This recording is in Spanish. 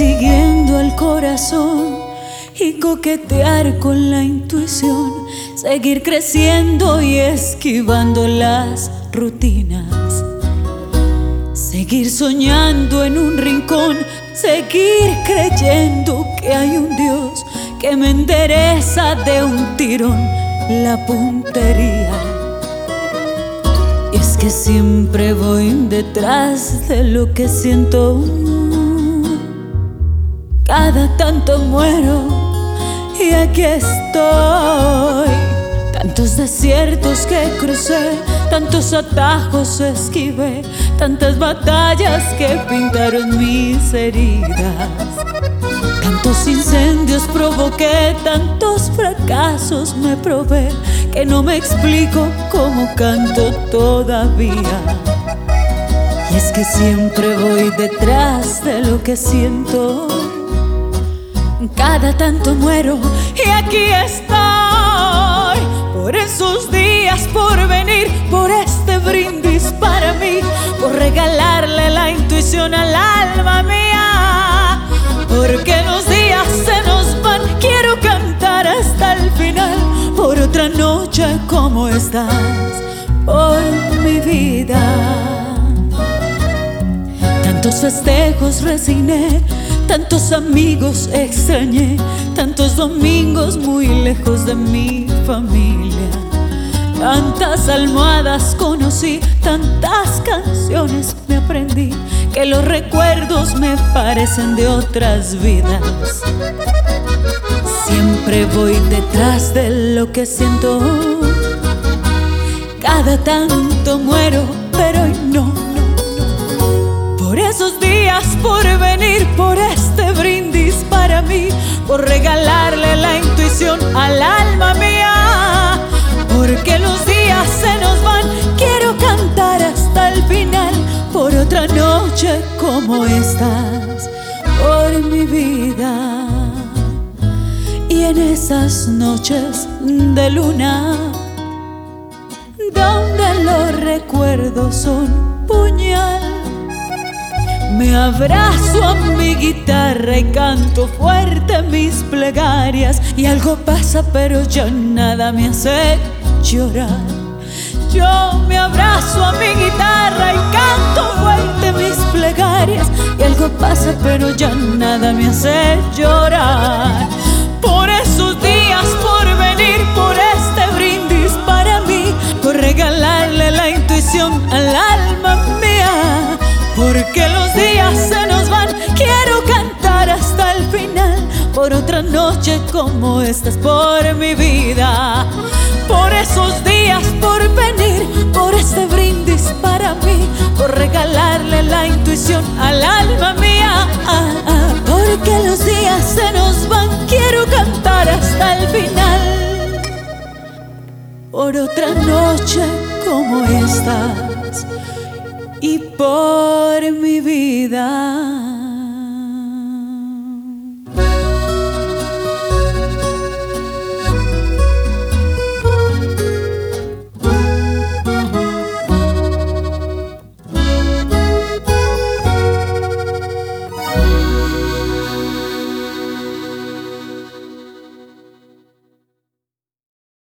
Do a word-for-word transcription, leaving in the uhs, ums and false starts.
siguiendo al corazón y coquetear con la intuición, seguir creciendo y esquivando las rutinas, seguir soñando en un rincón, seguir creyendo que hay un Dios que me endereza de un tirón la puntería. Y es que siempre voy detrás de lo que siento. Cada tanto muero y aquí estoy. Tantos desiertos que crucé, tantos atajos esquivé, tantas batallas que pintaron mis heridas, tantos incendios provoqué, tantos fracasos me probé, que no me explico cómo canto todavía. Y es que siempre voy detrás de lo que siento. Cada tanto muero y aquí estoy, por esos días por venir, por este brindis para mí, por regalarle la intuición al alma mía. Porque los días se nos van, quiero cantar hasta el final, por otra noche como estás, por mi vida. Tantos festejos resigné, tantos amigos extrañé, tantos domingos muy lejos de mi familia, tantas almohadas conocí, tantas canciones me aprendí, que los recuerdos me parecen de otras vidas. Siempre voy detrás de lo que siento. Cada tanto muero, pero hoy no, no, no. Por esos días por venir, por este brindis para mí, por regalarle la intuición al alma mía. Porque los días se nos van, quiero cantar hasta el final, por otra noche como estas, por mi vida. Y en esas noches de luna, donde los recuerdos son puñal, me abrazo a mi guitarra y canto fuerte mis plegarias, y algo pasa pero ya nada me hace llorar. Yo me abrazo a mi guitarra y canto fuerte mis plegarias, y algo pasa pero ya nada me hace llorar. Por esos días por venir, por este brindis para mí, por regalarle la intuición al alma mía. Porque los días se nos van, quiero cantar hasta el final, por otra noche como esta, es por mi vida. Por esos días por venir, por este brindis para mí, por regalarle la intuición al alma mía. Ah, ah, porque los días se nos van, quiero cantar hasta el final, por otra noche como esta y por mi vida.